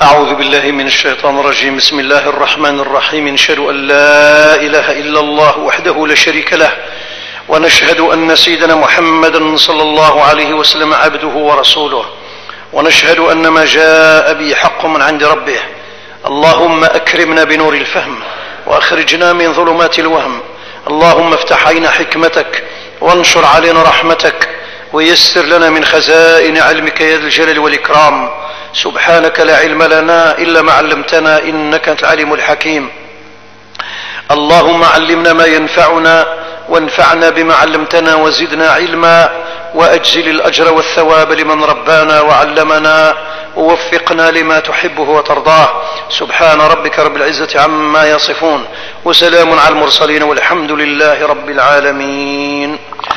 أعوذ بالله من الشيطان الرجيم. بسم الله الرحمن الرحيم. نشهد أن لا إله إلا الله وحده لا شريك له، ونشهد أن سيدنا محمدا صلى الله عليه وسلم عبده ورسوله، ونشهد أن ما جاء به حق من عند ربه. اللهم أكرمنا بنور الفهم، وأخرجنا من ظلمات الوهم. اللهم افتح علينا حكمتك، وانشر علينا رحمتك، ويسر لنا من خزائن علمك يا ذا الجلال والإكرام. سبحانك لا علم لنا إلا ما علمتنا، إنك أنت العليم الحكيم. اللهم علمنا ما ينفعنا، وانفعنا بما علمتنا، وزدنا علما، وأجزل الأجر والثواب لمن ربانا وعلمنا، ووفقنا لما تحبه وترضاه. سبحان ربك رب العزة عما يصفون، وسلام على المرسلين، والحمد لله رب العالمين.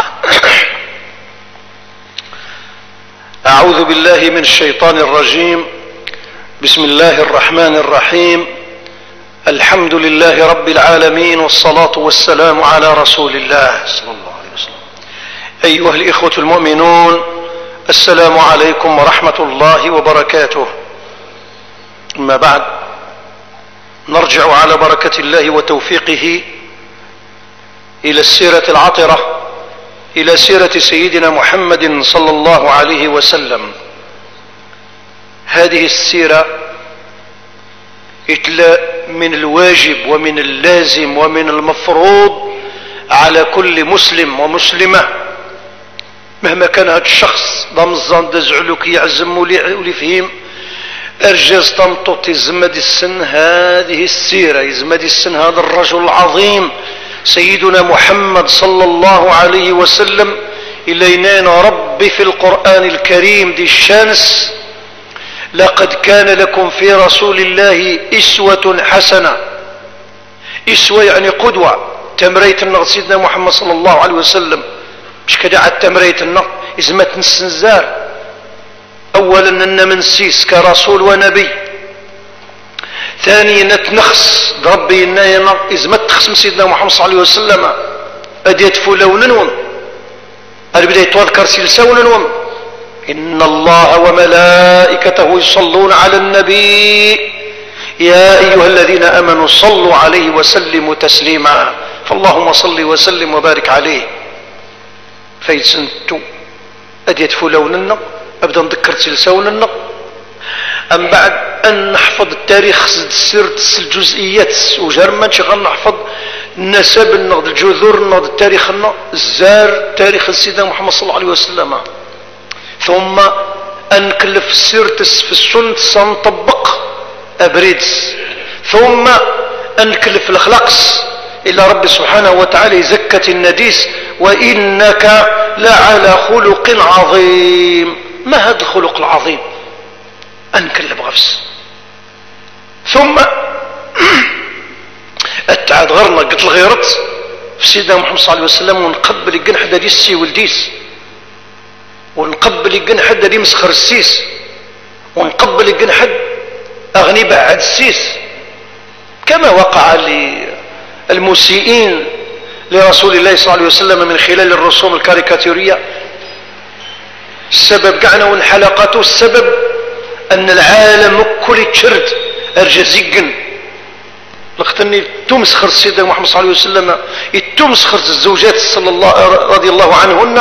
أعوذ بالله من الشيطان الرجيم. بسم الله الرحمن الرحيم. الحمد لله رب العالمين، والصلاة والسلام على رسول الله صلى الله عليه وسلم. أيها الإخوة المؤمنون، السلام عليكم ورحمة الله وبركاته. أما بعد، نرجع على بركة الله وتوفيقه إلى السيرة العطرة، إلى سيرة سيدنا محمد صلى الله عليه وسلم. هذه السيرة من الواجب ومن اللازم ومن المفروض على كل مسلم ومسلمة، مهما كان هذا الشخص ضمزان دزعلوك يعزم ولي فهم أرجاز طنطوط يزمد السن هذه السيرة، يزمد السن هذا الرجل العظيم سيدنا محمد صلى الله عليه وسلم. إلينا ربي في القرآن الكريم دي الشانس: لقد كان لكم في رسول الله إسوة حسنة. إسوة يعني قدوة. تمريت النغ سيدنا محمد صلى الله عليه وسلم مش كده عاد تمريت النغ إزمت نسنزار. أولا أن منسيس كرسول ونبي، ثانيا نتنخص ربي إننا إزمت تخصم سيدنا محمد صلى الله عليه وسلم أديت فلون نوم البداية تذكر سلسون نوم: إن الله وملائكته يصلون على النبي يا أيها الذين آمنوا صلوا عليه وسلموا تسليما. فاللهم صل وسلم وبارك عليه. فيتسنتو أديت فلون أبدأ نذكر سلسون أم بعد أن نحفظ التاريخ السيرة الجزئيات وجرما شغل نحفظ النسب النقد الجذور النقد التاريخ الزار تاريخ سيدنا محمد صلى الله عليه وسلم. ثم أن نكلف السيرة في السنة سنطبق أبريد، ثم أن نكلف الأخلاقس إلى رب سبحانه وتعالى زكة النديس: وإنك لعلى خلق عظيم. ما هذا الخلق العظيم؟ أنكلب غفس. ثم التعاد غرنا قلت الغيرت في سيدنا محمد صلى الله عليه وسلم، ونقبل يقن حدا دي السي والديس، ونقبل يقن حدا دي مسخر السيس، ونقبل يقن حد أغني بعد السيس، كما وقع للمسيئين لرسول الله صلى الله عليه وسلم من خلال الرسوم الكاريكاتيرية. السبب قعنا ونحلقته السبب أن العالم كل تشرد أرجزيقن لقتني تمسخر سيدنا محمد صلى الله عليه وسلم، تمسخر الزوجات صلى الله رضي الله عنهن.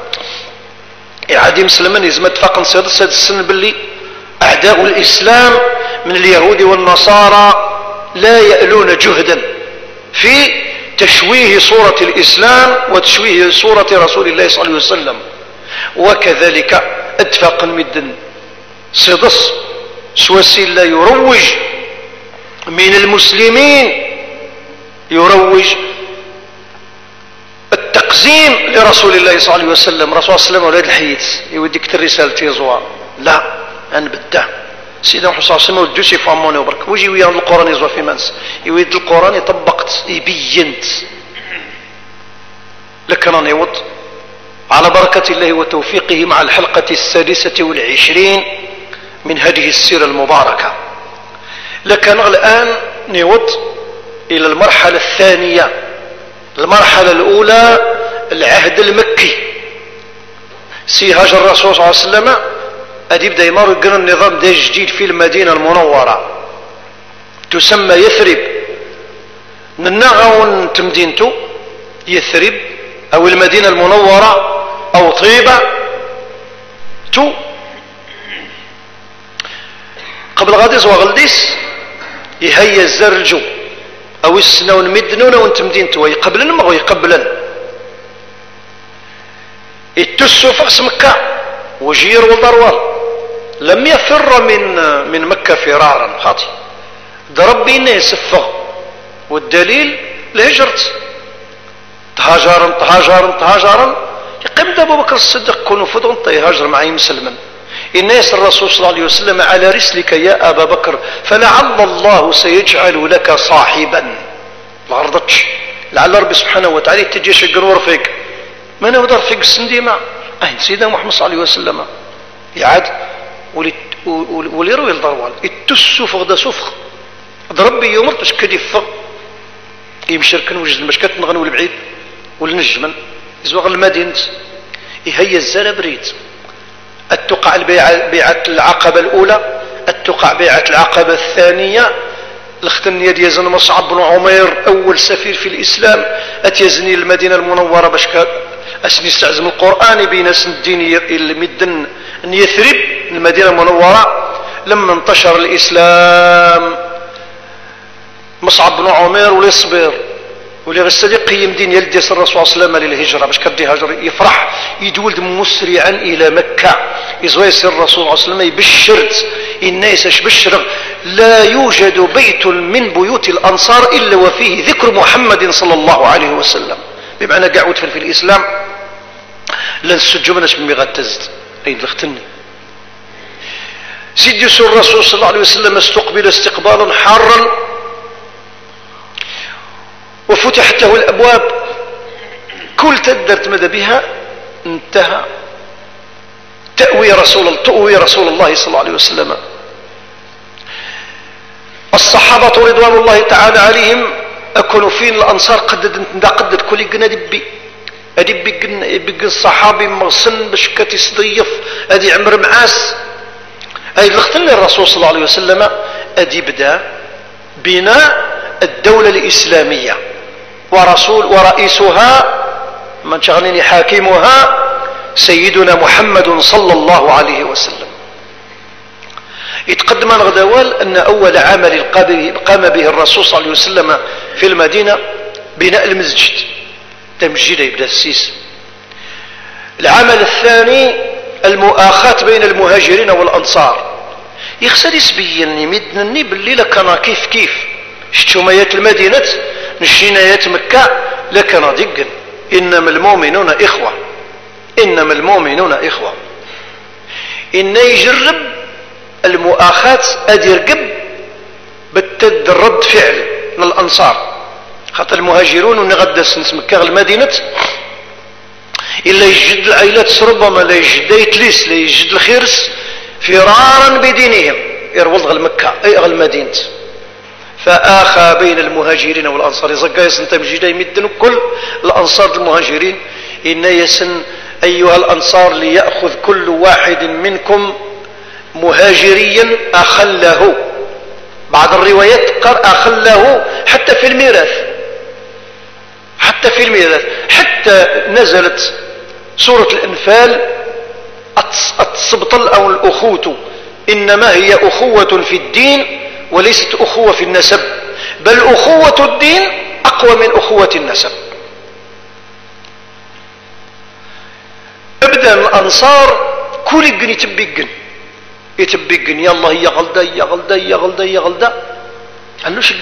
عادي مسلمان يزمد فقن سيد السن باللي أعداء الإسلام من اليهود والنصارى لا يألون جهدا في تشويه صورة الإسلام وتشويه صورة رسول الله صلى الله عليه وسلم. وكذلك أدفق مدن صدص سواسيل لا يروج من المسلمين، يروج التقزيم لرسول الله صلى الله عليه وسلم. رسول الله صلى الله عليه وسلم ولاد الحيث يوديك الرسالة تيزوا لا أنبدا سيدنا محمد صلى الله عليه وسلم ودوسي فاموني وبرك ويجي ويا القرآن يزوا في منس يويد القرآن يطبقت يبينت لكن أنا يوض على بركة الله وتوفيقه مع الحلقة 26 من هذه السيرة المباركة. لكن الآن نود إلى المرحلة الثانية. المرحلة الأولى العهد المكي، سيهاج الرسول صلى الله عليه وسلم أدي يبدأ يمر يقرن النظام ده جديد في المدينة المنورة تسمى يثرب. ننغون تمدينته يثرب أو المدينة المنورة أو طيبة تو قبل غاديس وغلديس يهيا الزرجو أو السنون مدنون وانتمدينته ويقبلن ما ويقبلن يتسو فأس مكة وجير وضروال لم يفر من مكة فرارا خاطي ضرب بينه يسفغ والدليل الهجرت تهاجرا يقيم أبو بكر الصديق كونوا فضغن يهاجر معي مسلما الناس الرسول صلى الله عليه وسلم على رسلك يا أبا بكر فلعل الله سيجعل لك صاحبا ما رضتش لعل ربي سبحانه وتعالى تجيش القنور فيك من هو دار فيك السنديمة سيدنا محمد صلى الله عليه وسلم يعاد وليروي الضروال التسو فغدا سفخ ضربي يومر باش كديفغ يمشركن وجد المشكات نغنو البعيد والنجمن يزوغ المدينة يهيا الزالة بريد التقع بيعة العقبة الأولى التقع بيعة العقبة الثانية الختن يد يزن مصعب بن عمير أول سفير في الإسلام أتيزني المدينة المنورة باش أسني استعزم القرآن بين سن الدين المدن يثرب المدينة المنورة لما انتشر الإسلام مصعب بن عمير وليصبر ولي الصديق يمدين يلدي الرسول صلى الله عليه وسلم للهجرة باش كدي هاجر يفرح يدولد مسرعا إلى مكة يزويس الرسول صلى الله عليه وسلم يبشرت الناس اش بشر لا يوجد بيت من بيوت الأنصار إلا وفيه ذكر محمد صلى الله عليه وسلم بمعنى قاعد في الإسلام لن السجو مناش من مغتزد أي دلختني سيدي الرسول صلى الله عليه وسلم استقبل استقبالا حارا وفتحت له الأبواب كل تدرت مدى بها انتهى تأوي رسول الله صلى الله عليه وسلم. الصحابة رضوان الله تعالى عليهم أكونوا فين الأنصار قدد كل قنا دبي أدي الصحابي مغصن باش كتستضيف أدي عمر معاس أدي لختن الرسول صلى الله عليه وسلم أدي بدأ بناء الدولة الإسلامية ورئيسها من شغلني حاكمها سيدنا محمد صلى الله عليه وسلم. يتقدم الغدوال أن أول عمل قام به الرسول صلى الله عليه وسلم في المدينة بناء المسجد تمجيد يبدأ السيس. العمل الثاني المؤاخاة بين المهاجرين والأنصار. يخسر يسبيا يمدنني بالليلة كان كيف شتوميات المدينة نشينايات مكة لكن دقا إنما المؤمنون إخوة إن يجرب المؤاخاة أديرقب بالتد الرد فعل للأنصار خاطر المهاجرون ونغدس مكة المدينة إلا يجد العائلات ربما لا يجد يتليس لا يجد الخيرس فرارا بدينهم يرولد غل مكة أي غل المدينة فآخى بين المهاجرين والأنصار زقا يسن تمجيدا يمدن كل الأنصار المهاجرين إن يسن أيها الأنصار ليأخذ كل واحد منكم مهاجريا أخله. بعض الروايات قال أخله حتى في الميراث حتى نزلت سورة الأنفال التسبطل أو الأخوة إنما هي أخوة في الدين وليست أخوة في النسب بل أخوة الدين أقوى من أخوة النسب. ابدأ الأنصار كل جن يتبقن يلا هي غلدة أنه شق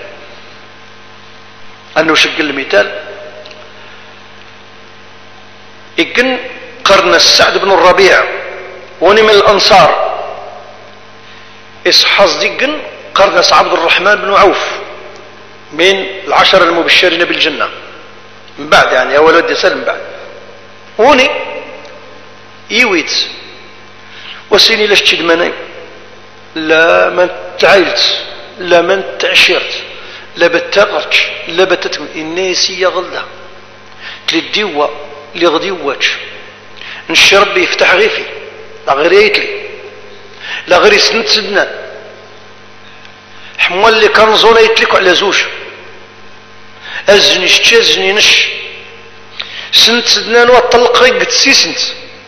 المثال يقن قرن السعد بن الربيع وني من الأنصار إصحاص ديقن قرن عبد الرحمن بن عوف من العشر المبشرين بالجنة من بعد يعني أول ودي سلم بعد وني يويت وسيني لاش تشدمني لا من تعيلت لا من تعشرت لا بتقرش لا بتتم الناس يغلى تلديوا اللي غدي واتش نشرب يفتح غيفي غيريتلي لا غير سنت سدنان حموال اللي كان زونا يتلكوا على زوج ازني شتي ازني نش سنت سدنان وطلق غير قد سي سنت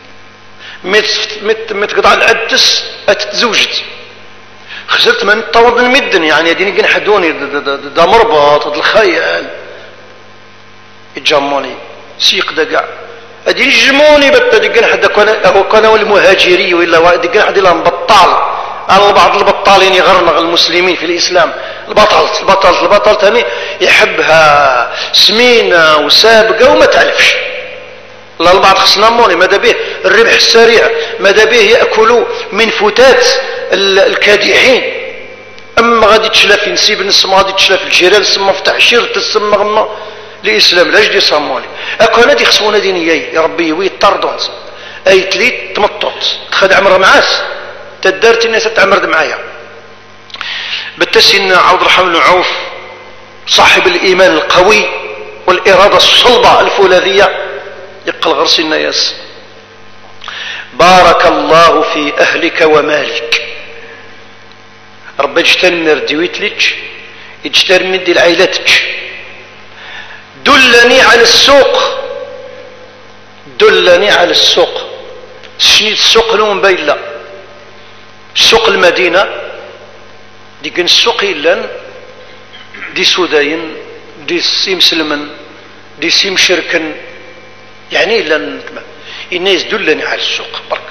مت قطع العدس اتتزوجت خسرت من طود المدن يعني هاديني كان حدوني دا مربط دا الخيال يتجموني سيق دا كاع هادي يجموني بدا كان حدا كان المهاجري ولا واحد كان حد لهم بطال على بعض البطالين يغرنغ المسلمين في الاسلام البطل ثاني يحبها سمينه وسابقه وما تعرفش لا البعض خصنا موني ماذا به الربح السريع ماذا به ياكلوا من فتات الكادحين اما غادي تشلا في نسيب نسمى غادي تشلا في الجيران سما فتح شير تسمى غما الاسلام لاش دي صاموني اكو هادي خصونا دينيي يا ربي ويطردون ايت لي تمطط خد عمر معاس تدارتي الناس تعمرد معايا بالتسين عبد الرحمن بن عوف صاحب الايمان القوي والاراده الصلبه الفولاذيه يقل غرس الناس بارك الله في اهلك ومالك رب اجتنمر ديويتلك اجتنمر دي العيلتك دلني على السوق شنيت السوق لهم بايلا سوق المدينة دي كان السوق إلا دي سوداين دي سيم سلمن دي سيم شركن يعني إلا الناس دلني على السوق برك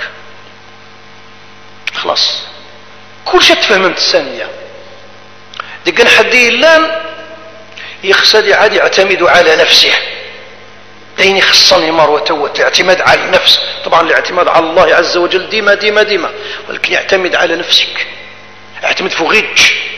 خلاص كل شيء تفهمت الثانية دي كان حدي إلا يخسد عادي يعتمد على نفسه ديني خصني مروة الاعتماد على النفس طبعا الاعتماد على الله عز وجل ديما ولكن يعتمد على نفسك اعتمد فوقيك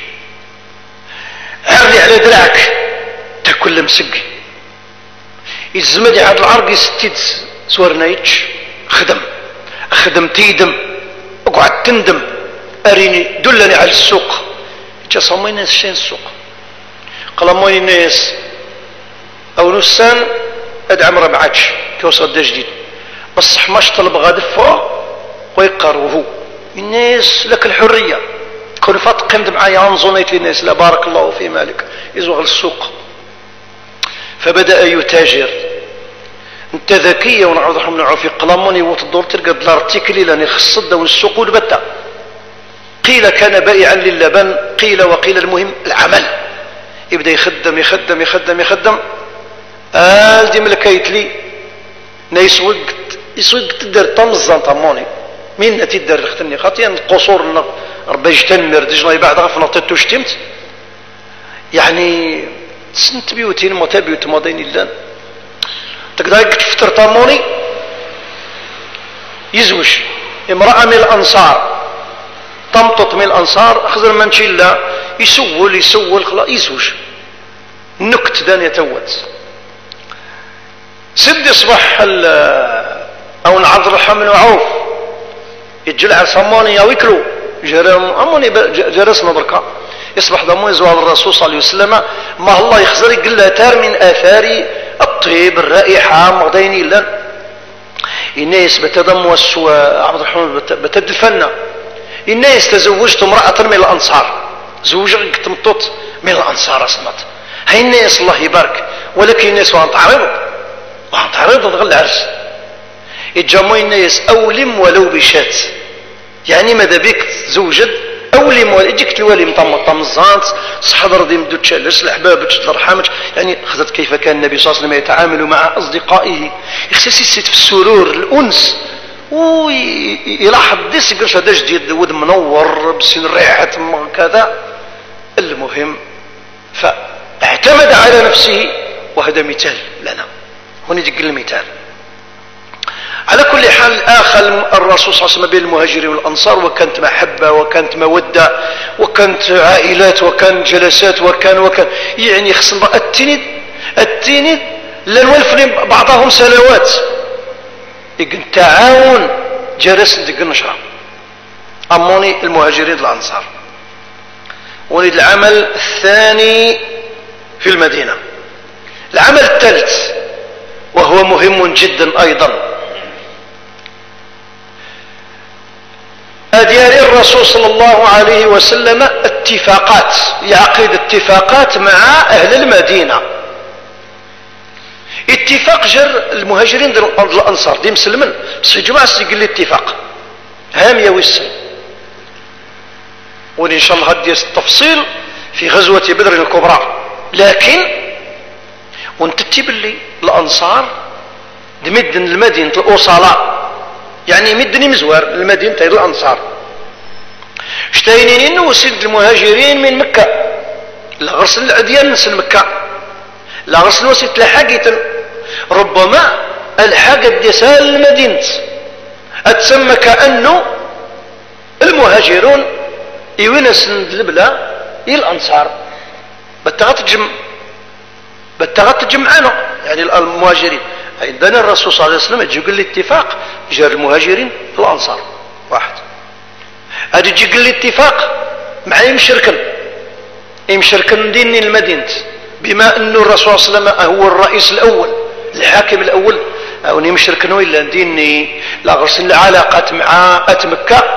عرلي على دراعك تاكل مسق يزمدي هذا العرق يستيد سورنايتش خدم تيدم اقعد تندم اريني دلني على السوق جا صمي الناس شين السوق قال موي الناس او نسان ادعم راه معادش كيوصل دا جديد بصح ماش طلب غادي فوق ويقروه الناس لك الحريه كل فات قمت معايا انظنيت للناس لا بارك الله في مالك يزوغ للسوق فبدا يتاجر انت ذكيه ونعوذ الله من عوفي قلموني وتدور تلقى دولار تيكلي لاني خصت دون السوق والبته قيل كان بائعا للبن قيل وقيل المهم العمل يبدا يخدم دي ملكيت لي يسوق تدير طمزان طموني مين تدير اختني خاطيا القصور ربي يجتنمر ديجنا بعد غفنا طيتو شتمت يعني سنت بيوتين متابيوت ماضين اللان تقدر تفتر طموني يزوج امرأة من الأنصار تمطط من الأنصار أخذ المنشلة يسول خلاص يزوج نكت دان يتوت سد يصبح او عبد الرحمن عوف يتجلع صموني او يكلو اموني جرسنا بركه يصبح ضمون زوال الرسول صلى الله عليه وسلم ما الله يخزر يقول له تار من اثار الطيب الرائحه مغديني لن الناس بتدموس وعبد الرحمن بتدفنا الناس تزوجت امراه من الانصار زوجك تمطط من الانصار اسمت هاي الناس الله يبارك ولكن الناس وان تعرضوا تغل العرس يتجمعوا الناس اولم ولو بشات يعني ماذا بك زوجد اولم ولو يجيك الوالي مطمزانت صحضر دي مدو تشالس الاحباب ترحمك يعني خذت كيف كان النبي صلى الله عليه وسلم يتعامل مع اصدقائه يخسس يسيت في السرور الانس ويلاحظ ديس يقولش هذا جديد ود منور بسن ريحه كذا المهم فاعتمد على نفسه وهذا مثال لنا هنا يجي المثال على كل حال آخل الرسول صلى الله عليه وسلم بين المهاجرين والأنصار وكانت محبة وكانت مودة وكانت عائلات وكان جلسات وكان يعني خصنا التينيد لنولفني بعضهم سنوات يقول تعاون جلس ندق النشرة أموني المهاجرين والأنصار ونريد العمل الثاني في المدينة العمل الثالث وهو مهم جدا أيضا ديال الرسول صلى الله عليه وسلم اتفاقات، يعقد اتفاقات مع أهل المدينة. اتفاق جر المهاجرين ديال الأنصار دي مسلمين، بس في جماعة سيقول لي اتفاق هامية ويسن، وإن شاء الله غادي التفصيل في غزوة بدر الكبرى. لكن ونتتي باللي الأنصار دمدن المدينة الأصلاء، يعني مدني مزوار المدينة تاع الأنصار، شتاينين وسيد المهاجرين من مكة، لا غرسل العديان نسل مكة، لا غرسل وسيد لحاقيتا، ربما الحاقة ديسال المدينة أتسمى كأنه المهاجرون يونس البلا الأنصار بتغت تجمعنا، يعني المهاجرين عندنا الرسول صلى الله عليه وسلم يقول لي اتفاق جار المهاجرين الأنصار واحد، هذا يقول لي اتفاق مع يمشركن ديني المدينة، بما أنه الرسول صلى الله عليه وسلم هو الرئيس الأول الحاكم الأول، أو يمشركنوا إلا ديني لا غرسل العلاقات مع مكة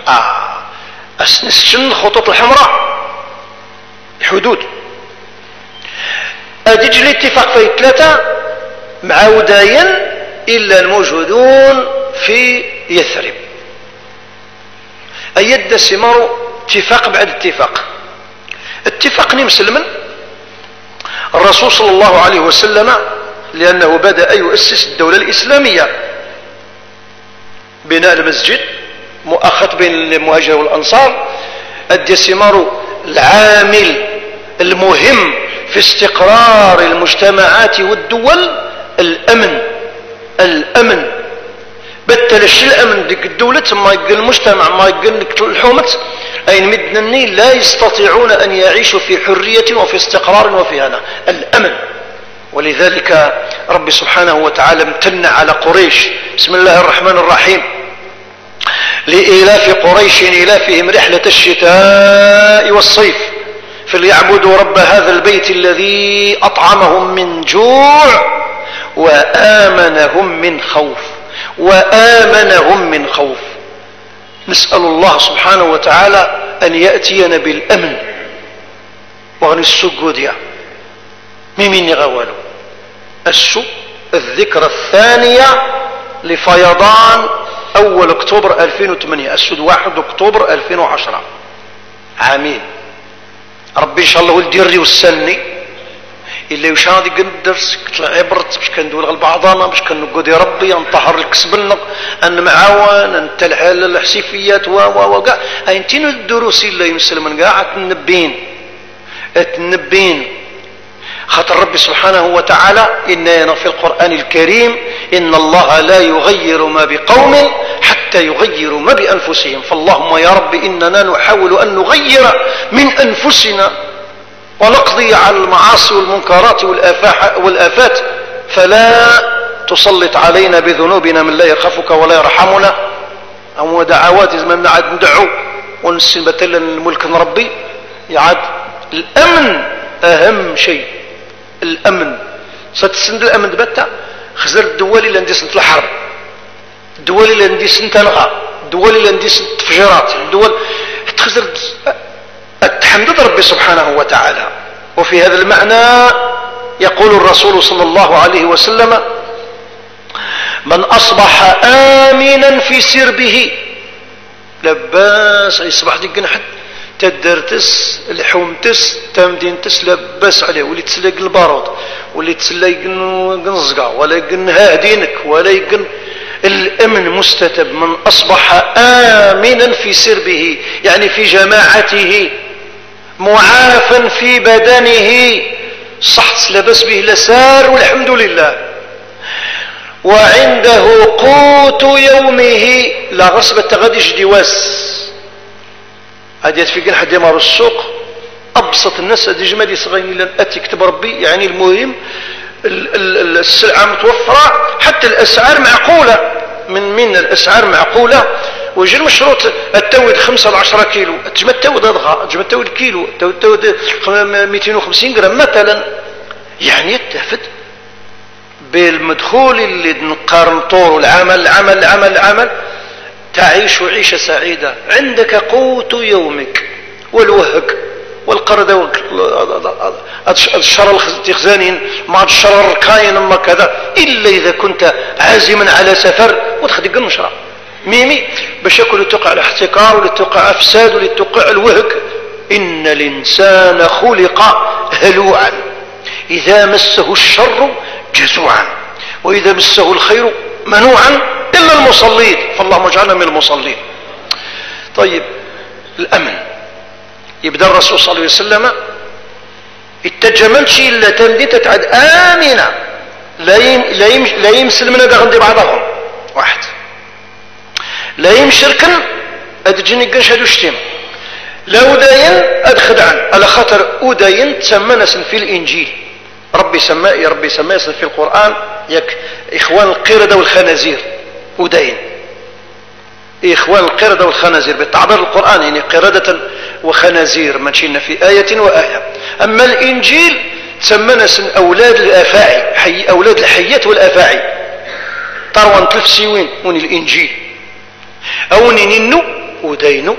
أسنسشن الخطوط الحمراء الحدود. أدج الاتفاق في ثلاثة مع وداين إلا الموجودون في يثرب، أيد السمار اتفاق بعد اتفاق مسلما الرسول صلى الله عليه وسلم، لأنه بدأ يؤسس الدولة الإسلامية، بناء المسجد مؤخت بين المهاجر والأنصار، أدى ثمار العامل المهم في استقرار المجتمعات والدول الأمن بتلش الأمن ديك الدولة ما يقل المجتمع ما يقل الحومة أين مدنني لا يستطيعون أن يعيشوا في حرية وفي استقرار وفي هنا الأمن. ولذلك رب سبحانه وتعالى امتن على قريش. بسم الله الرحمن الرحيم: لإيلاف قريش إيلافهم رحلة الشتاء والصيف فليعبدوا رب هذا البيت الذي أطعمهم من جوع وآمنهم من خوف. نسأل الله سبحانه وتعالى أن يأتينا بالأمن وغني السجودية ممن يغوالوا الذكرى الثانية لفيضان أول أكتوبر 2008 السود 1 أكتوبر 2010 عامين. ربي إن شاء الله ولدي الري والسني إلا يشاهد يقن الدرس كتلا عبرت باش كندول غل بعضنا باش كنقول يا ربي نطهر الكسبنا أن معاون أن تلحى الحسيفيات وقع أنتين الدروس إلا يمسل من قاعة النبين خاطر ربي سبحانه وتعالى إننا في القرآن الكريم إن الله لا يغير ما بقوم حتى يغيروا ما بأنفسهم. فاللهم يا رب إننا نحاول أن نغير من أنفسنا ونقضي على المعاصي والمنكرات والآفات فلا تسلط علينا بذنوبنا من لا يخافك ولا يرحمنا. أو دعوات من نعد ندعو ونسل مثلا الملك ربي يعد الأمن أهم شيء. الأمن ستسند الأمن دبتا خزر الدول اللي عندي سنة الحرب، الدول اللي عندي سنة تنغى، الدول اللي عندي سنة تفجيرات، الدول تخزر التحمد ربي سبحانه وتعالى. وفي هذا المعنى يقول الرسول صلى الله عليه وسلم: من أصبح آمنا في سربه لباس يصبح ديك جنحت تدرتس الحومتس تمدينتس لباس عليه واللي تسلق البارود واللي تسلق قنزقا ولا يقن هادينك ولا يقن الأمن مستتب. من أصبح آمنا في سربه يعني في جماعته معافا في بدنه صحت لبس به لسار والحمد لله وعنده قوت يومه لا غصبة غاديش ديواس هذه في حد يمر السوق أبسط الناس هذه جمالي صغيرين لن أتي كتب ربي يعني المهم السلعة متوفرة حتى الأسعار معقولة من الأسعار معقولة ويجي المشروط التود 5 ل 10 كيلو تجمع التود هذا تجمع التود كيلو التود 250 جرام مثلا يعني يتفد بالمدخول اللي نقارن طور العمل تعيش عيشة سعيدة، عندك قوت يومك والوهك والقردة الشر التخزانين مع الشر الكاين ما كذا، إلا إذا كنت عازما على سفر وتخدق المشرع ميمي باش يكون توقع الاحتكار ولتوقع افساد ولتوقع الوهك. ان الانسان خلق هلوعا اذا مسه الشر جزوعا واذا مسه الخير منوعا الا المصلين، فاللهم اجعلنا من المصلين. طيب الامن، يبدا الرسول صلى الله عليه وسلم التجملش الا تمدي تتعد امنه لا يمسل من غندي بعضهم واحد لا يمشركن ادجني قنش هدو شتيم لا وداين ادخدعن على خاطر وداين تسمى ناس في الانجيل، ربي سماه في القران ياك اخوان القرده والخنازير. وداين اخوان القرده والخنازير بالتعبير القراني، يعني قرده وخنازير ماشينا في ايه وايه. اما الانجيل تسمى ناس اولاد الافاعي، اولاد الحيات والافاعي. طروان تلف سيوين وني الانجيل أوني ننو ودينو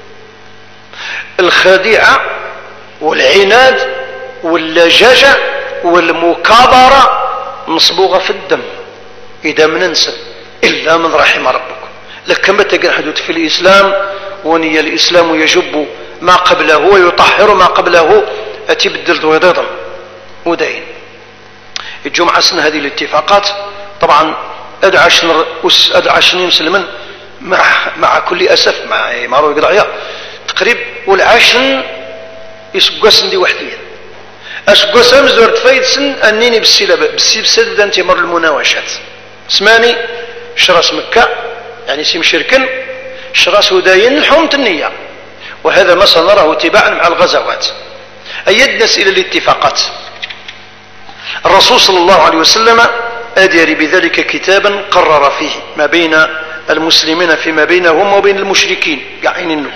الخديعة والعناد واللجاجة والمكابرة مصبوغة في الدم إذا من ننسى إلا من رحم ربك. لكن متى حدود في الإسلام وني الإسلام يجب ما قبله ويطهر ما قبله أتبدل ضويضا ودين. الجمعة سنة هذه الاتفاقات طبعا أدعشني مسلما مع كل أسف مع معروف قضايا تقريب والعشن يسقسن دي وحديا أسقسن زورت فايد سن أنيني بالسلسلة بدأ تمر المناوشات اسماني شراس مكة يعني سيم شركن شراس هداين الحومة النية، وهذا ما سنراه تباعا مع الغزوات. أيدنا إلى الاتفاقات. الرسول صلى الله عليه وسلم أدير بذلك كتابا قرر فيه ما بين المسلمين فيما بينهم وبين المشركين قاعين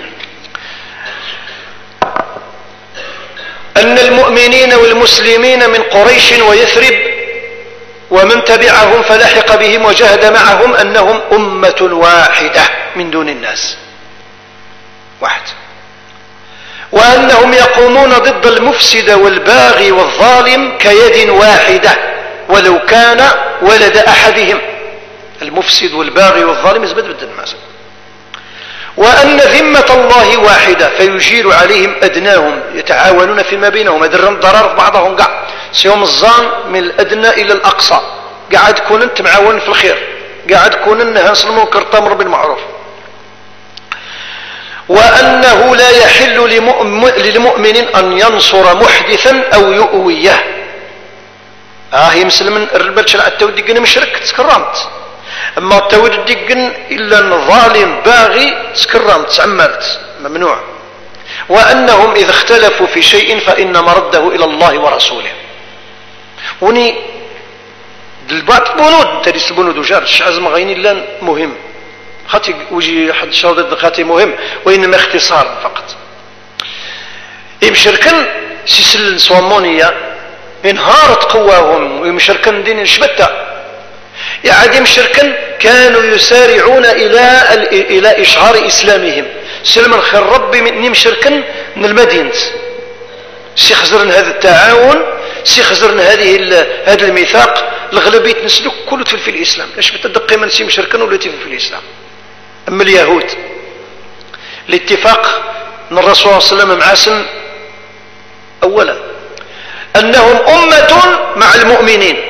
أن المؤمنين والمسلمين من قريش ويثرب ومن تبعهم فلحق بهم وجاهد معهم أنهم أمة واحدة من دون الناس واحد، وأنهم يقومون ضد المفسد والباغي والظالم كيد واحدة ولو كان ولد أحدهم. المفسد والباغي والظالم يزبد بالدماس. وأن ذمة الله واحدة فيجير عليهم أدناهم يتعاونون فيما بينهم أدرهم ضرر في بعضهم قاع سيوم الظان من الأدنى إلى الأقصى قاعد كون أنت معاون في الخير قاعد كون أنها المنكر تأمر بالمعروف. وأنه لا يحل للمؤمن أن ينصر محدثا أو يؤويه. هي مسلم الربال شرع التودي قنا مشرك تكرمت، أما التودي قن إلا ظالم باغي تكرمت تعملت ممنوع. وأنهم إذا اختلفوا في شيء فإن مرده إلى الله ورسوله. وني البعض بنود تريس البنود وجار الشعز مغيني لان مهم خاطي وجي حد شاطئ خاطي مهم وإنما اختصار فقط. يمشركن سيسل صومونية انهارت قواهم ويمشركن دين الشبتة يعني يمشركن كانوا يسارعون إلى إشعار إسلامهم سلم الخير ربي من يمشركن من المدينة سيخزرن هذا التعاون سيخزرن هذا الميثاق الغلبية نسلك كله في الإسلام لاش بتدقي من سيمشركن ولا في الإسلام. أما اليهود الاتفاق من الرسول صلى الله عليه وسلم مع سن أولا أنهم أمة مع المؤمنين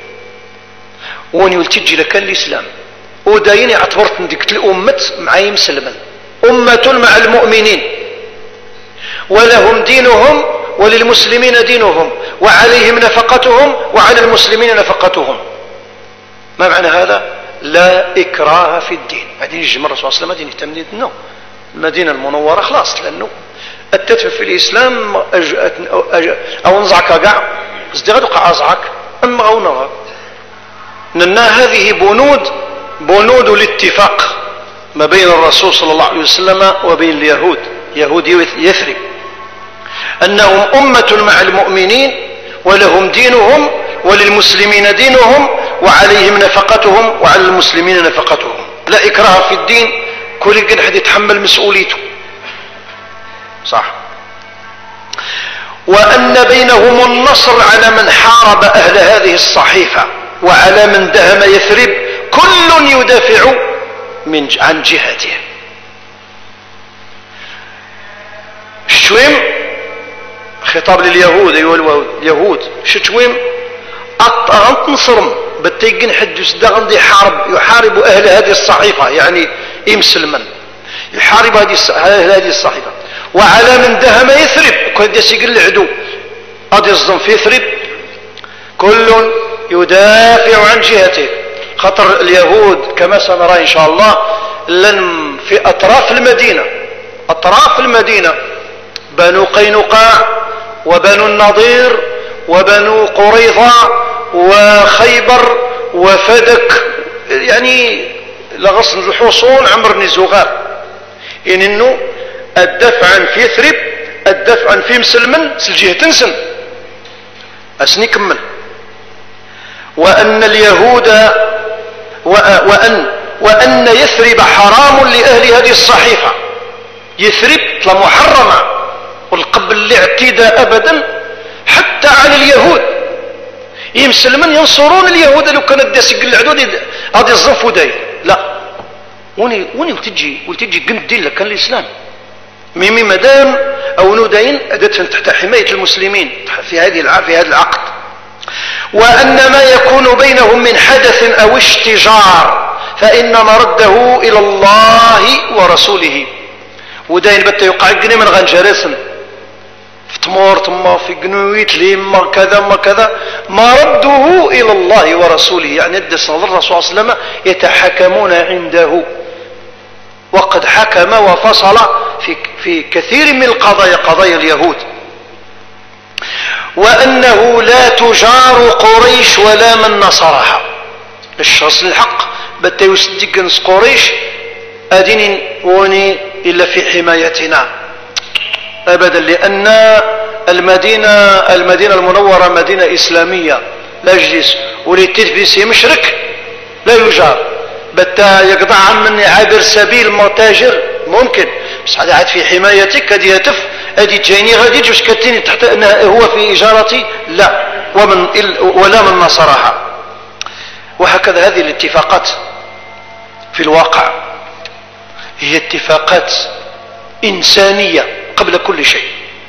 ونلتجي لك الإسلام وداين اعتبرت ديك الأمة معي مسلما أمة مع المؤمنين ولهم دينهم وللمسلمين دينهم وعليهم نفقتهم وعلى المسلمين نفقتهم. ما معنى هذا؟ لا إكراه في الدين. بعدين يجي الرسول صلى الله عليه وسلم مدينة النو المدينة المنورة خلاص لأنه التدفع في الإسلام أو نزعك قاع ازدغاد وقع أزعك أما أو نظر لأن هذه بنود الاتفاق ما بين الرسول صلى الله عليه وسلم وبين اليهود يهود يثرب أنهم أمة مع المؤمنين ولهم دينهم وللمسلمين دينهم وعليهم نفقتهم وعلى المسلمين نفقتهم. لا إكراه في الدين كل كان حد يتحمل مسؤوليته. صح. وأن بينهم النصر على من حارب أهل هذه الصحيفة وعلى من دهم يثرب، كل يدافع عن جهته. الشويم خطاب لليهود، أيها اليهود شتويم أنصرم بتيجن حد يصدق يحارب أهل هذه الصحيفة، يعني مسلما يحارب أهل هذه الصحيفة، وعلى من دهم يثرب كل يسيق العدو قد يصدم في يثرب، كل يدافع عن جهته. خطر اليهود كما سنرى إن شاء الله لن في أطراف المدينة بنو قينقاع وبنو النضير وبنو قريظة وخيبر وفدك، يعني لغصن الحصول عمر نزوغار، إن إنه الدفع عن في يثرب، الدفع عن في مسلمن سلجيه تنسن أسني كمل. وأن اليهود وأن يثرب حرام لأهل هذه الصحيفة. يثرب محرمة والقبل الاعتداء أبدا حتى على اليهود. مسلمين ينصرون اليهود لو كانت داسق العدود هذه الظنف داير، لا وني وتجي قمت دين لك كان الإسلام ميمي مدام أو نودين أدتهم تحت حماية المسلمين في هذا العقد. وأن ما يكون بينهم من حدث أو اشتجار فإن مرده إلى الله ورسوله. وداين بتا يقع قني من غنجرسن في تمور تما في قنويت لما كذا ما كذا، مرده إلى الله ورسوله، يعني الرسول صلى الله عليه وسلم يتحكمون عنده، وقد حكم وفصل في كثير من قضايا اليهود. وأنه لا تجار قريش ولا من نصرها. الشخص الحق بتا يصدق نص قريش أدين وني إلا في حمايتنا أبدا، لأن المدينة المنورة مدينة إسلامية لا جلس وللتلفزيون مشرك لا يجار، بتا يقطع عن عابر سبيل متاجر ممكن، بس هذا عاد في حمايتك هذه يتف هذه جايني غادي جوش كتيني تحت هو في إجارتي لا ولا من نصرها. وهكذا هذه الاتفاقات في الواقع هي اتفاقات إنسانية قبل كل شيء،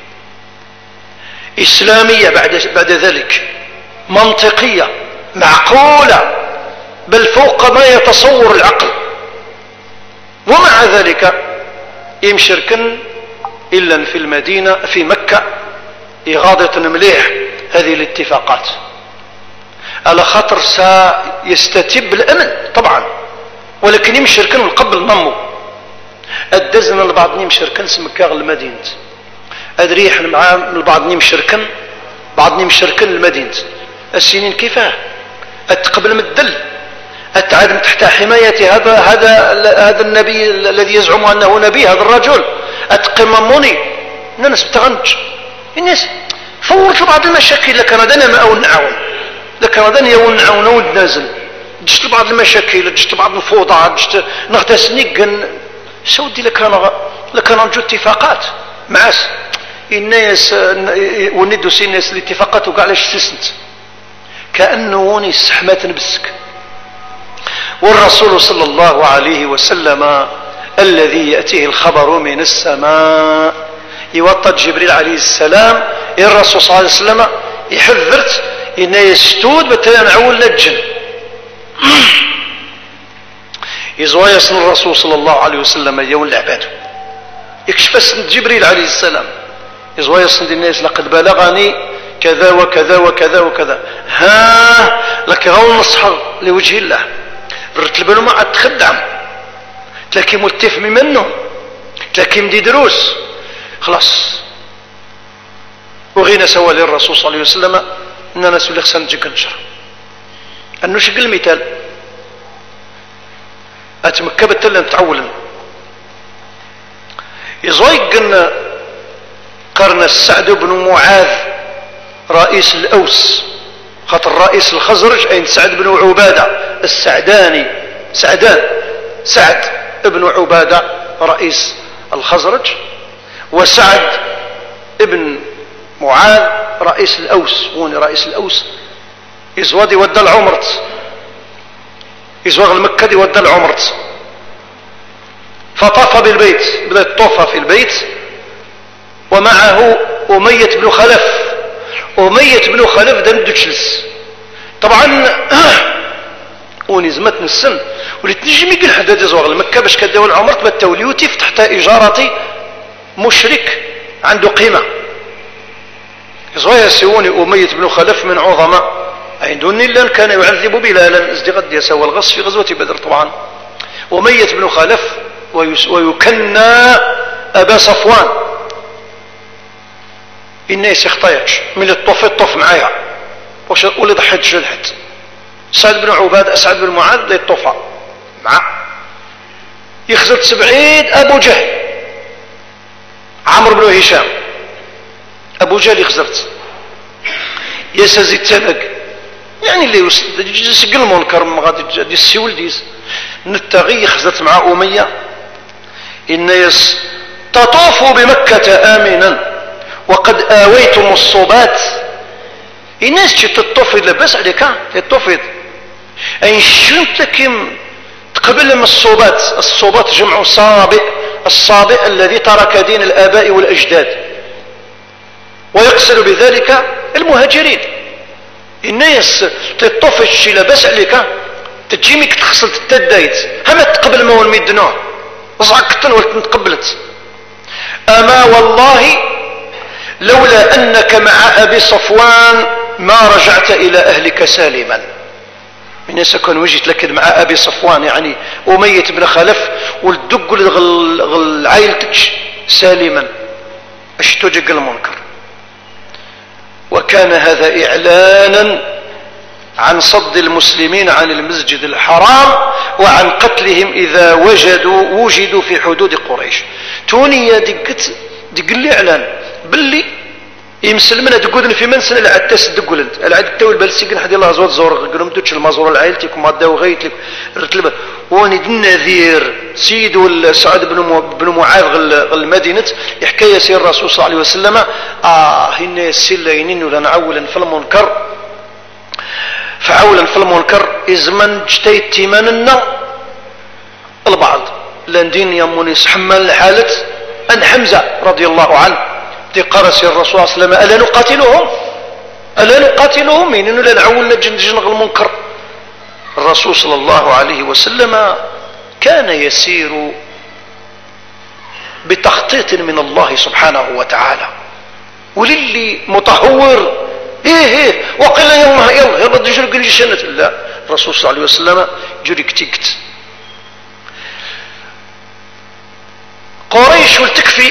إسلامية بعد ذلك، منطقية معقولة بل فوق ما يتصور العقل. ومع ذلك يمشركن إلا في المدينة في مكة إغاضة مليح هذه الاتفاقات على خاطر سيستتب الأمن طبعا، ولكن يمشركن من قبل نمو الدزن البعض يمشركن سمكاغ المدينة أدريح مع البعض يمشركن بعض يمشركن المدينة السنين كيفاه أتقبل من الدل أتعادم تحت حماية هذا النبي الذي يزعم أنه نبي، هذا الرجل أتقمموني الناس بتغنج الناس فورت بعض المشاكل لكان دنا ما أو نعاون لكان دنا يون نعاون ونازل جشت بعض المشاكل جشت بعض الفوضى جشت نغتسنيق سودي لكان رجو اتفاقات معاس الناس وندوس الناس الاتفاقات وقع ليش تسنت كأنه وني استحمات نبسك. والرسول صلى الله عليه وسلم الذي يأتيه الخبر من السماء يوطد جبريل عليه السلام الرسول صلى الله عليه وسلم يحذرت إنه يستود بتنعول للجن يزوى يصن الرسول صلى الله عليه وسلم يوم العباد يكشف اسم جبريل عليه السلام يزوى يصن الناس لقد بلغني كذا وكذا وكذا وكذا ها لك غول نصحر لوجه الله رتب له ما تخدم تلاقي متفهم منه تلاقي مدي دروس خلاص وغينا سوى للرسول صلى الله عليه وسلم اننا نسولي خصنا نجي كنشر انه شق المثال اتمكبت لنا تعولا يزويق قرن السعد بن معاذ رئيس الأوس خاطر رئيس الخزرج أين سعد بن عبادة السعداني سعد بن عبادة رئيس الخزرج، وسعد بن معاذ رئيس الأوس، وني رئيس الأوس يزواد يودى العمرت، يزوغ المكة يودى العمرت، فطاف بالبيت، بدأ يطوف في البيت ومعه أمية بن خلف. أمية بن خلف ده ندو تشلس طبعا ونزمت السن وليت نجم يقول حدا يزوغ المكة باش كداول العمرت بالتوليوتي تحت إجارة مشرك عنده قيمة. يزوغ يسيوني أمية بن خلف من عظماء عندون لان كان يعذب بلالا ازدغد يسوى الغص في غزوة بدر. طبعا أمية بن خلف ويكنى أبا صفوان، الناس يخطيش من الطوف معايا واللي ضحيت جلحت. سعد بن عباد سعد بن معاذ اللي يطوفها مع يخزرت سبعيد أبو جهل، عمرو بن هشام، أبو جهل يخزرت يسازي التلق يعني اللي يسقل المنكر ما غادي دي السيول ديس نتغي يخزرت مع أمية. الناس تطوفوا بمكة آمنا وقد آويتم الصوبات. الناس تطفد لبس عليك تطفد أي شنت كم تقبل من الصوبات. الصوبات جمع صابئ، الصابئ الذي ترك دين الآباء والأجداد، ويقصد بذلك المهاجرين. الناس تطفد شي لبس عليك تجيمك تخسل تتدايت هما تقبل ما والميدنوع وصعقتن ولتنتقبلت. أما والله لولا أنك مع أبي صفوان ما رجعت إلى أهلك سالما. من يسكن وجيت لك مع أبي صفوان يعني أمية بن خلف والدق العائلتك سالما اشتجق المنكر. وكان هذا إعلانا عن صد المسلمين عن المسجد الحرام وعن قتلهم إذا وجدوا في حدود قريش. توني دق لي إعلان باللي يمسلمنا تقولن في منسنا العد تسدقوا لنت العد التول بالسجن حد الله زود زور قالوا مدوتش المزور لعائلتك وما داو غيتلك رتلبه واني النذير سيد سعد بن معاذ المدينه يحكي يسير الرسول صلى الله عليه وسلم هن السلينين ولا نعولا في المنكر فعولا في المنكر ازمن اجتيت تيماننا البعض لاندين يموني حمال حالة ان حمزه رضي الله عنه قرس الرسول صلى الله عليه وسلم ألا نقاتلهم إنه لا نعولنا جنغ المنكر. الرسول صلى الله عليه وسلم كان يسير بتخطيط من الله سبحانه وتعالى وللي متهور وقال يلا بدي جري قل جنة. لا الرسول صلى الله عليه وسلم جري كتكت قريش والتكفي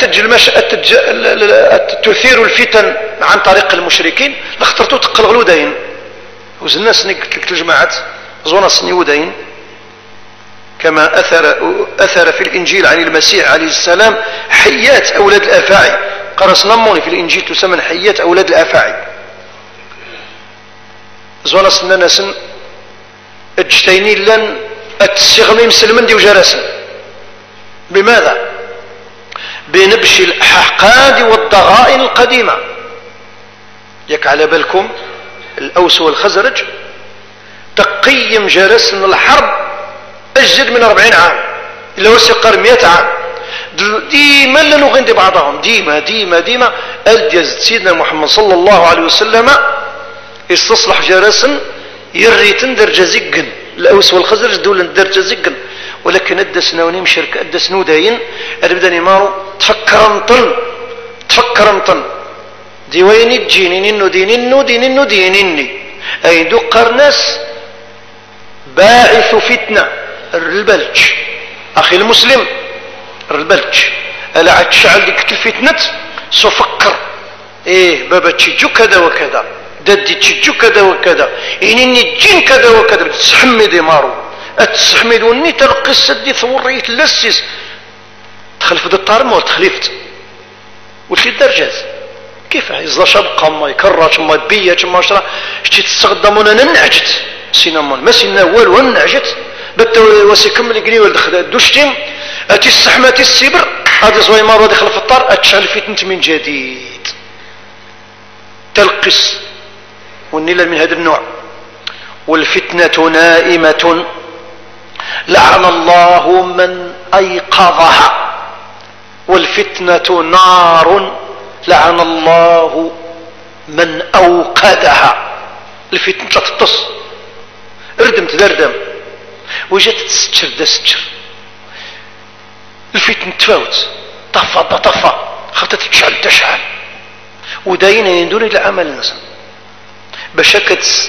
تثير الفتن عن طريق المشركين لاخترتوا تقلغلوا داين وزلنا سني قلت لك الجماعات زونا سني وداين كما أثر في الإنجيل عن المسيح عليه السلام حيات أولاد الأفاعي. قرص نموني في الإنجيل تسمى حيات أولاد الأفاعي. زونا سننا سن اجتيني لن التسغمي مسلمن دي وجرسن. بماذا؟ بنبش الأحقاد والضغائن القديمة. يك على بالكم الأوس والخزرج تقيم جرسن الحرب أجد من 40 عام إلا وسيقر 100 عام ديما لنغندي بعضهم ديما ألجز سيدنا محمد صلى الله عليه وسلم استصلح جرسن يريتن درجة زقن الأوس والخزرج دولة درجة زقن ولكن أدسنا ونمشرك أدسنو داين أربداني مارو تفكر انطن ديويني تجينينو دينيني أي دو قرناس باعث فتنة البلج أخي المسلم البلج ألا عاد شعل ديك الفتنة سفكر بابا تشجو كذا وكذا دادي تشجو كذا وكذا إنني تجين كذا وكذا بتسحمي مارو أتسحمد وني تلقي السدي ثوري تلسس تخلف الطار ما تخلفت وشي الدرجات كيف يزلا شبقة ما يكرش ما يبيج ما شرا شتي تستخدمون انا نعجت سينامون ما سينا والو نعجت وسي كمل قني ولد دوشتم اتي السحمة السبر هذه زويمار ودخل في الطار اتشعل فتنة من جديد تلقس والنيل من هذا النوع. والفتنة نائمة لعن الله من أيقظها، والفتنة نار لعن الله من أوقدها. الفتنة تطس اردم تدردم وجات تستشر دا ستشر، الفتنة تفاوت طفى خاطر تشعل وداين يندون إلى عمل الناس باش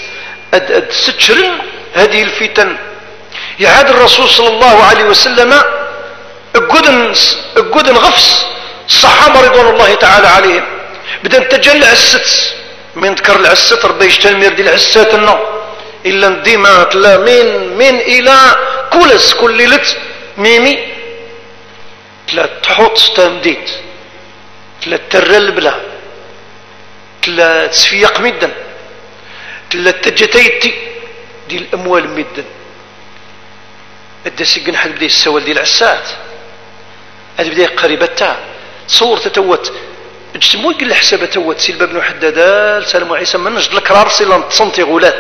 تستشر هذه الفتن. يعاد الرسول صلى الله عليه وسلم اقودن غفص الصحابة رضوان الله تعالى عليهم بدأ تجلع الست من ذكر العسات ربي يجتنمير دي العسات النو إلا نديما تلا من إلى كولس كل ليلة ميمي تلا تحط تمديد تلا ترل بلا تلا تسفيق مدا تلا تجتيتي دي الأموال مدا الدسي قنحل بدي السوال دي العسات هذه بداية قريبة تاع تصور تتوت اجتموي قل حسابة توت سيلبا بن حدادال سالم عيسى من نجد لك رار سيلان تصنتي غولات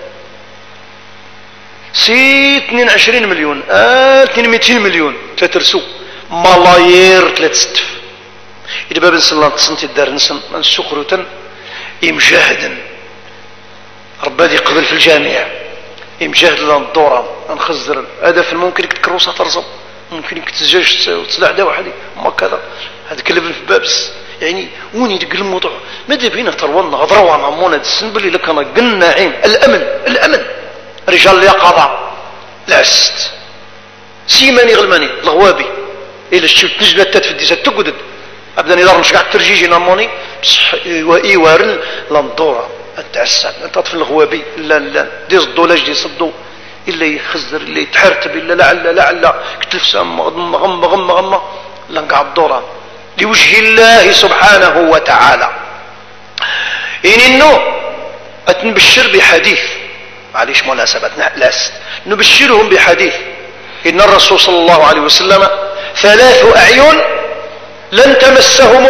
22 مليون 200 مليون ثلاث رسو ملايير ثلاث ستف إذا باب نسلان تصنتي الدار نسن سخروتا يمجاهدا ربادي قبل في الجامعة يمجاهد لنا الدورة نخزر هذا في الممكن تكروسة ترزم ممكن تزجاج وتسلع دا وحدي ما كذا هذا كلب في بابس يعني وين يدق الموضوع ماذا بينا ترونا غضروا عن عمونا السنبلي لك انا قلنا عين الامن رجال اليقظة العست سيماني غلماني الغوابي الى الشيء تجبتات في الديسات تقدد ابدا يدار مش قاعد ترجيجي ناموني بصح ايوارن لندورة التعسان انت في الغوابي لا ديز الدولاج دي صدو الا يخزر الا يتحرتب الا لعل كتلفسه غمه لنقع الدورة لوجه الله سبحانه وتعالى. إنه أتنبشر بحديث معليش مناسبتنا لاست نبشرهم بحديث إن الرسول صلى الله عليه وسلم 3 أعين لن تمسهن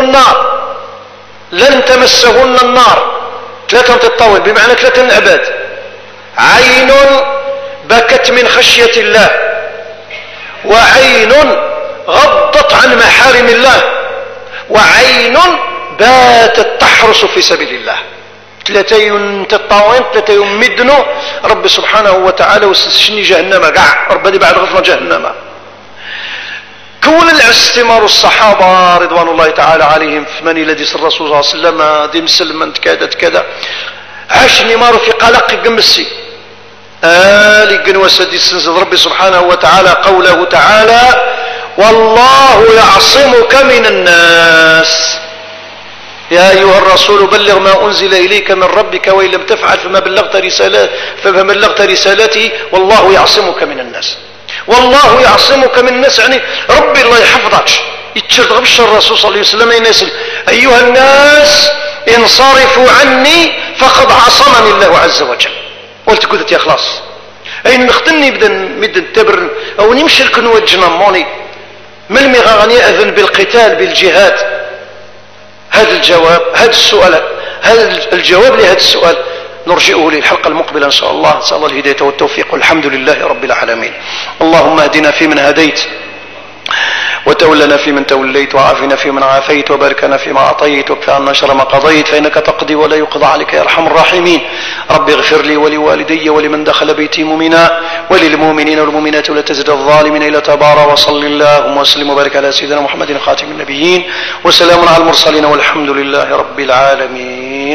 النار 3 تطول بمعنى 3 عباد. عين بكت من خشية الله، وعين غضت عن محارم الله، وعين باتت تحرس في سبيل الله. 3 تطاوين 3 مدنو رب سبحانه وتعالى وسشني جهنم قاع ربي بعد غفنا جهنم. كون الاستمار الصحابة رضوان الله تعالى عليهم في من لديس الرسول صلى الله عليه وسلم دي مسلما كذا عاش نمار في قلق قمسي آل وسدي السنزل ربي سبحانه وتعالى قوله تعالى والله يعصمك من الناس يا أيها الرسول بلغ ما أنزل إليك من ربك وإن لم تفعل فما بلغت رسالته والله يعصمك من الناس. والله يعصمك من الناس يعني ربي الله يحفظك يتشرد غبش الرسول صلى الله عليه وسلم ينسل أيها الناس انصرفوا عني فقد عصمني الله عز وجل. قلت قلت يا خلاص أي نختني بدن تبر أو نمشي لكن وجنا موني من المغاني أذن بالقتال بالجهاد. هذا الجواب هذا السؤال هذا الجواب لهذا السؤال نرجئه للحلقة المقبلة إن شاء الله. نسأل الله الهداية والتوفيق والحمد لله رب العالمين. اللهم اهدنا فيمن هديت وتولنا فيمن توليت وعافنا فيمن عافيت وباركنا فيما أعطيت وكفى عنا شر ما قضيت فإنك تقضي ولا يقضى عليك يا أرحم الراحمين. رب اغفر لي ولوالدي ولمن دخل بيتي مؤمنا وللمؤمنين والمؤمنات ولا تزد الظالمين إلا تبارا. وصل اللهم وسلم وبارك على سيدنا محمد خاتم النبيين وسلام على المرسلين والحمد لله رب العالمين.